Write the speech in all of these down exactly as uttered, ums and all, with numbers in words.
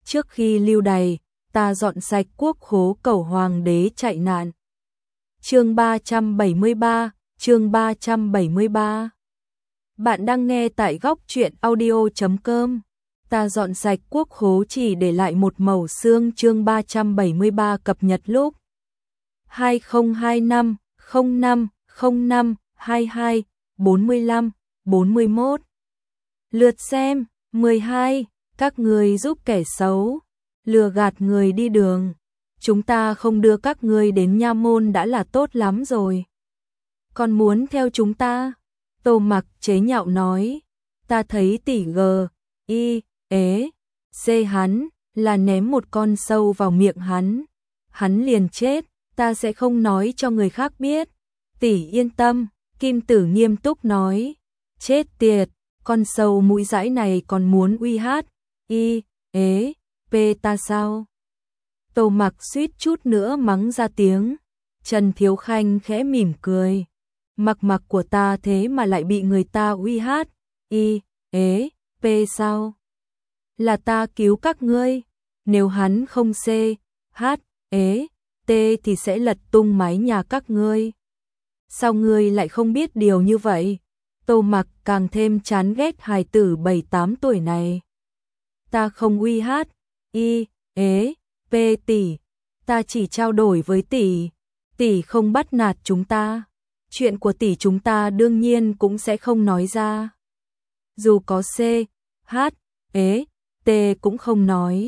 trước khi lưu đày, ta dọn sạch quốc khố cầu hoàng đế chạy nạn. Chương ba trăm bảy mươi ba, chương ba trăm bảy mươi ba. Bạn đang nghe tại góc truyện audio chấm com. Ta dọn sạch quốc khố chỉ để lại một mẩu xương. Chương ba trăm bảy mươi ba cập nhật lúc hai không hai năm không năm không năm hai hai bốn lăm bốn mốt. Lượt xem mười hai. Các người giúp kẻ xấu lừa gạt người đi đường. Chúng ta không đưa các ngươi đến nha môn đã là tốt lắm rồi. Còn muốn theo chúng ta? Tô Mặc chế nhạo nói. Ta thấy tỷ G, Y, ế, C hắn là ném một con sâu vào miệng hắn. Hắn liền chết, ta sẽ không nói cho người khác biết. Tỷ yên tâm, Kim Tử nghiêm túc nói. Chết tiệt, con sâu mũi dãi này còn muốn uy hát, Y, ế, P ta sao? Tô Mặc suýt chút nữa mắng ra tiếng. Trần Thiếu Khanh khẽ mỉm cười. Mặc mặc của ta thế mà lại bị người ta uy hát, Y, ế, P sao? Là ta cứu các ngươi. Nếu hắn không C, H, ế, T thì sẽ lật tung mái nhà các ngươi. Sao ngươi lại không biết điều như vậy? Tô Mặc càng thêm chán ghét hài tử bảy tám tuổi này. Ta không uy hát, Y, ế, P tỷ. Ta chỉ trao đổi với tỷ. Tỷ không bắt nạt chúng ta. Chuyện của tỷ chúng ta đương nhiên cũng sẽ không nói ra. Dù có C, H, ế, T cũng không nói.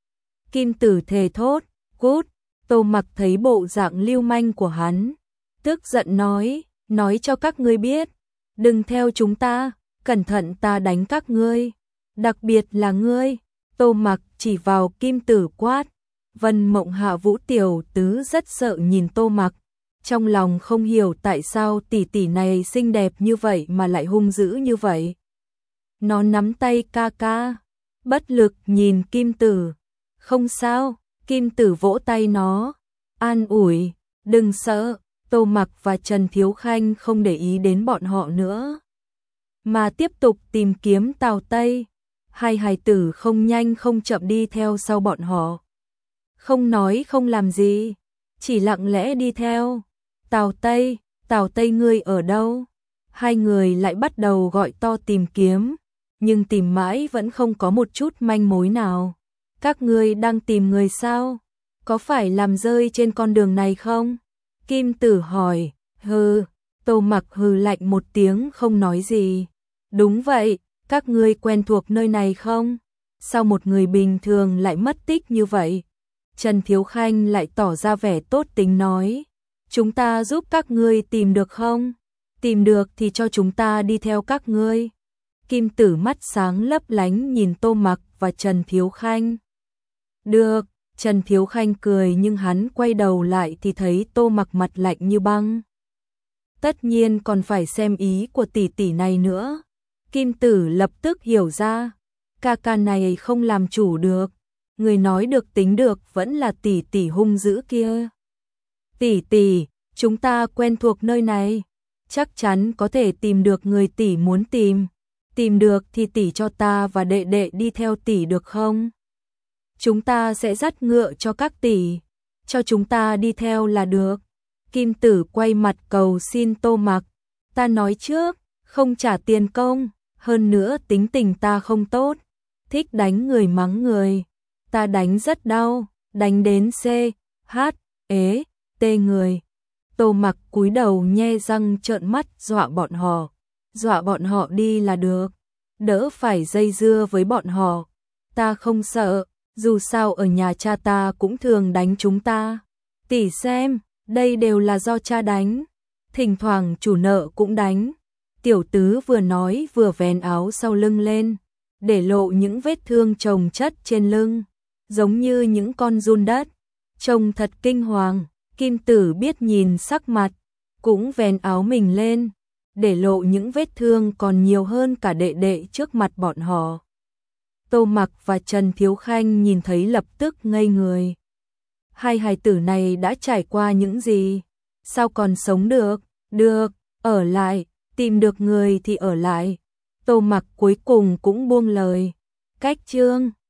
Kim Tử thề thốt. Cút. Tô Mặc thấy bộ dạng lưu manh của hắn, tức giận nói. Nói cho các ngươi biết, đừng theo chúng ta, cẩn thận ta đánh các ngươi. Đặc biệt là ngươi. Tô Mặc chỉ vào Kim Tử quát. Vân Mộng Hạ Vũ tiểu tứ rất sợ nhìn Tô Mặc, trong lòng không hiểu tại sao tỷ tỷ này xinh đẹp như vậy mà lại hung dữ như vậy. Nó nắm tay ca ca, bất lực nhìn Kim Tử. Không sao, Kim Tử vỗ tay nó, an ủi, đừng sợ. Tô Mặc và Trần Thiếu Khanh không để ý đến bọn họ nữa, mà tiếp tục tìm kiếm Tào Tây. Hai hài tử không nhanh không chậm đi theo sau bọn họ. Không nói không làm gì, chỉ lặng lẽ đi theo. Tào Tây, Tào Tây ngươi ở đâu? Hai người lại bắt đầu gọi to tìm kiếm, nhưng tìm mãi vẫn không có một chút manh mối nào. Các ngươi đang tìm người sao? Có phải làm rơi trên con đường này không? Kim Tử hỏi. Hừ. Tô Mặc hừ lạnh một tiếng không nói gì. Đúng vậy, các ngươi quen thuộc nơi này không? Sao một người bình thường lại mất tích như vậy? Trần Thiếu Khanh lại tỏ ra vẻ tốt tính nói. Chúng ta giúp các ngươi tìm được không? Tìm được thì cho chúng ta đi theo các ngươi. Kim Tử mắt sáng lấp lánh nhìn Tô Mặc và Trần Thiếu Khanh. Được, Trần Thiếu Khanh cười nhưng hắn quay đầu lại thì thấy Tô Mặc mặt lạnh như băng. Tất nhiên còn phải xem ý của tỷ tỷ này nữa. Kim Tử lập tức hiểu ra, ca ca này không làm chủ được. Người nói được tính được vẫn là tỷ tỷ hung dữ kia. Tỷ tỷ, chúng ta quen thuộc nơi này, chắc chắn có thể tìm được người tỷ muốn tìm. Tìm được thì tỷ cho ta và đệ đệ đi theo tỷ được không? Chúng ta sẽ dắt ngựa cho các tỷ, cho chúng ta đi theo là được. Kim Tử quay mặt cầu xin Tô Mặc. Ta nói trước, không trả tiền công, hơn nữa tính tình ta không tốt, thích đánh người mắng người. Ta đánh rất đau, đánh đến C, H, ế, T người. Tô Mặc cúi đầu nhe răng trợn mắt dọa bọn họ. Dọa bọn họ đi là được, đỡ phải dây dưa với bọn họ. Ta không sợ, dù sao ở nhà cha ta cũng thường đánh chúng ta. Tỷ xem, đây đều là do cha đánh. Thỉnh thoảng chủ nợ cũng đánh. Tiểu tứ vừa nói vừa vén áo sau lưng lên, để lộ những vết thương chồng chất trên lưng, giống như những con giun đất. Trông thật kinh hoàng. Kim Tử biết nhìn sắc mặt, cũng vén áo mình lên, để lộ những vết thương còn nhiều hơn cả đệ đệ trước mặt bọn họ. Tô Mặc và Trần Thiếu Khanh nhìn thấy lập tức ngây người. Hai hài tử này đã trải qua những gì? Sao còn sống được? Được, ở lại, tìm được người thì ở lại. Tô Mặc cuối cùng cũng buông lời. Cách chương